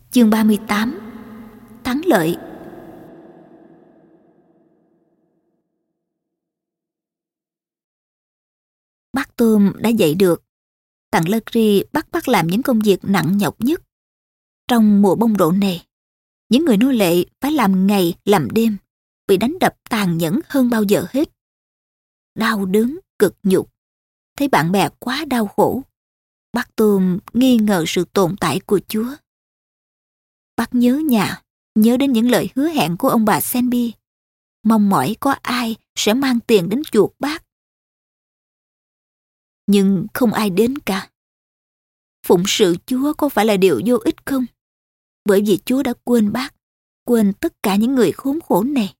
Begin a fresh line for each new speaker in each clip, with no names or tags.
Chương 38. Thắng lợi. Bác Tôm đã dậy được. Thằng Larry bắt bác làm những công việc nặng nhọc nhất. Trong mùa bông rộ này, những người nô lệ phải làm ngày làm đêm, bị đánh đập tàn nhẫn hơn bao giờ hết. Đau đớn, cực nhục, thấy bạn bè quá đau khổ, bác Tôm nghi ngờ sự tồn tại của Chúa. Bác nhớ nhà, nhớ đến những lời hứa hẹn của ông bà Senby, mong mỏi có ai sẽ mang tiền đến chuộc bác. Nhưng không ai đến cả. Phụng sự Chúa có phải là điều vô ích không? Bởi vì Chúa đã quên bác, quên tất cả những người khốn khổ này.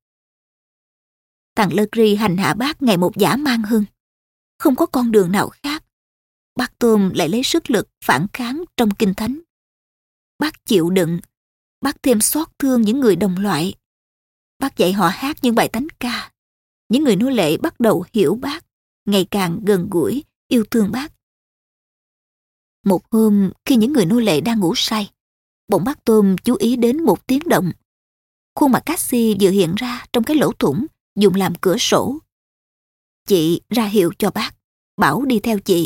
Thằng Larry hành hạ bác ngày một dã man hơn. Không có con đường nào khác. Bác Tôm lại lấy sức lực phản kháng trong Kinh Thánh. Bác chịu đựng. Bác thêm xót thương những người đồng loại. Bác dạy họ hát những bài thánh ca. Những người nô lệ bắt đầu hiểu bác, ngày càng gần gũi, yêu thương bác. Một hôm, khi những người nô lệ đang ngủ say, bỗng bác Tôm chú ý đến một tiếng động. Khuôn mặt Cassie vừa hiện ra trong cái lỗ thủng dùng làm cửa sổ. Chị ra hiệu cho bác, bảo đi theo chị.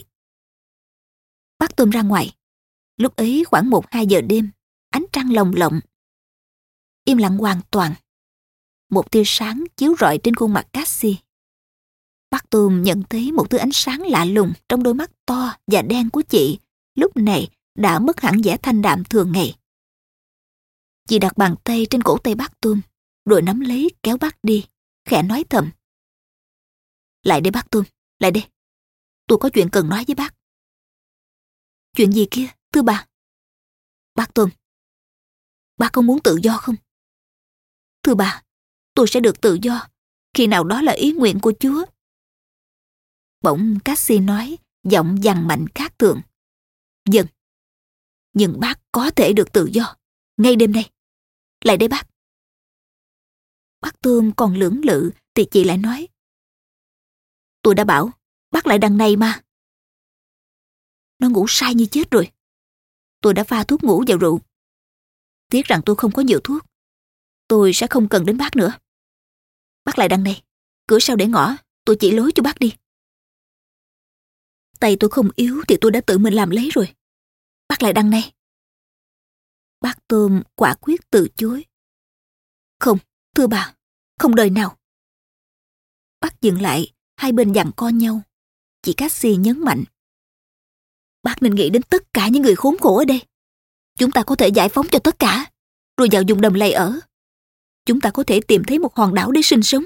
Bác Tôm ra ngoài. Lúc ấy khoảng 1-2 giờ đêm, ánh trăng lồng lộng. Im lặng hoàn toàn. Một tia sáng chiếu rọi trên khuôn mặt Cassie. Bác Tôm nhận thấy một thứ ánh sáng lạ lùng trong đôi mắt to và đen của chị, lúc này đã mất hẳn vẻ thanh đạm thường ngày. Chị đặt bàn tay trên cổ tay bác Tôm, rồi nắm lấy kéo bác đi, khẽ nói thầm. Lại đây bác Tôm, lại đây. Tôi có chuyện cần nói với bác. Chuyện gì kia, thưa bà? Bác Tôm, bác có muốn tự do không? Thưa bà, tôi sẽ được tự do, khi nào đó là ý nguyện của Chúa. Bỗng Cassie nói, giọng dằn mạnh khác thường. Vâng, nhưng bác có thể được tự do, ngay đêm nay. Lại đây bác. Bác Tôm còn lưỡng lự thì chị lại nói. Tôi đã bảo, bác lại đằng này mà. Nó ngủ say như chết rồi. Tôi đã pha thuốc ngủ vào rượu. Tiếc rằng tôi không có nhiều thuốc. Tôi sẽ không cần đến bác nữa. Bác lại đằng này, cửa sau để ngõ, tôi chỉ lối cho bác đi. Tay tôi không yếu thì tôi đã tự mình làm lấy rồi. Bác lại đằng này. Bác Tôm quả quyết từ chối. Không, thưa bà, không đời nào. Bác dừng lại, hai bên giằng co nhau. Chị Cassie nhấn mạnh. Bác nên nghĩ đến tất cả những người khốn khổ ở đây. Chúng ta có thể giải phóng cho tất cả, rồi vào vùng đầm lầy ở. Chúng ta có thể tìm thấy một hòn đảo để sinh sống.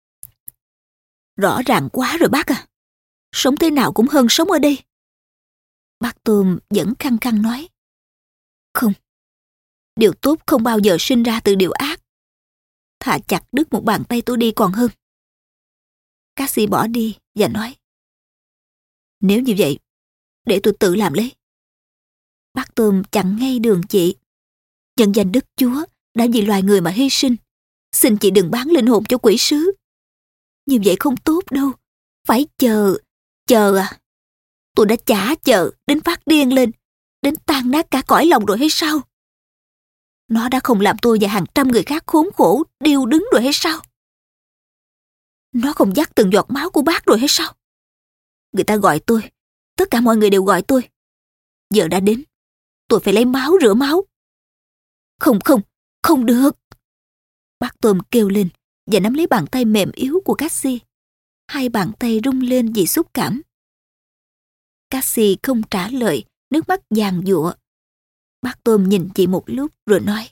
Rõ ràng quá rồi bác à. Sống thế nào cũng hơn sống ở đây. Bác Tôm vẫn khăng khăng nói. Không, điều tốt không bao giờ sinh ra từ điều ác. Thà chặt đứt một bàn tay tôi đi còn hơn. Cassie bỏ đi và nói. Nếu như vậy, để tôi tự làm lấy. Bác Tôm chặn ngay đường chị. Nhân danh Đức Chúa đã vì loài người mà hy sinh. Xin chị đừng bán linh hồn cho quỷ sứ. Như vậy không tốt đâu. Phải chờ à. Tôi đã chả chờ đến phát điên lên, đến tan nát cả cõi lòng rồi hay sao? Nó đã không làm tôi và hàng trăm người khác khốn khổ, điêu đứng rồi hay sao? Nó không dắt từng giọt máu của bác rồi hay sao? Người ta gọi tôi, tất cả mọi người đều gọi tôi. Giờ đã đến, tôi phải lấy máu rửa máu. Không được. Bác Tôm kêu lên và nắm lấy bàn tay mềm yếu của Cassie. Hai bàn tay rung lên vì xúc cảm. Cassie không trả lời, nước mắt giàn giụa. Bác Tôm nhìn chị một lúc rồi nói.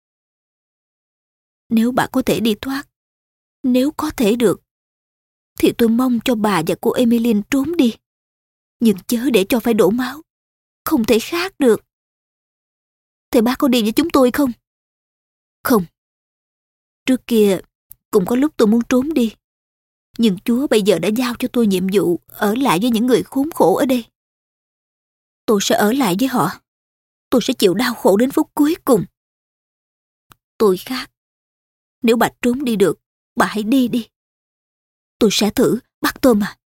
Nếu bà có thể đi thoát, nếu có thể được, thì tôi mong cho bà và cô Emmeline trốn đi. Nhưng chớ để cho phải đổ máu. Không thể khác được. Thế bác có đi với chúng tôi không? Không. Trước kia cũng có lúc tôi muốn trốn đi. Nhưng Chúa bây giờ đã giao cho tôi nhiệm vụ ở lại với những người khốn khổ ở đây. Tôi sẽ ở lại với họ. Tôi sẽ chịu đau khổ đến phút cuối cùng. Tôi khác. Nếu bà trốn đi được, bà hãy đi đi. Tôi sẽ thử, bác Tôm à.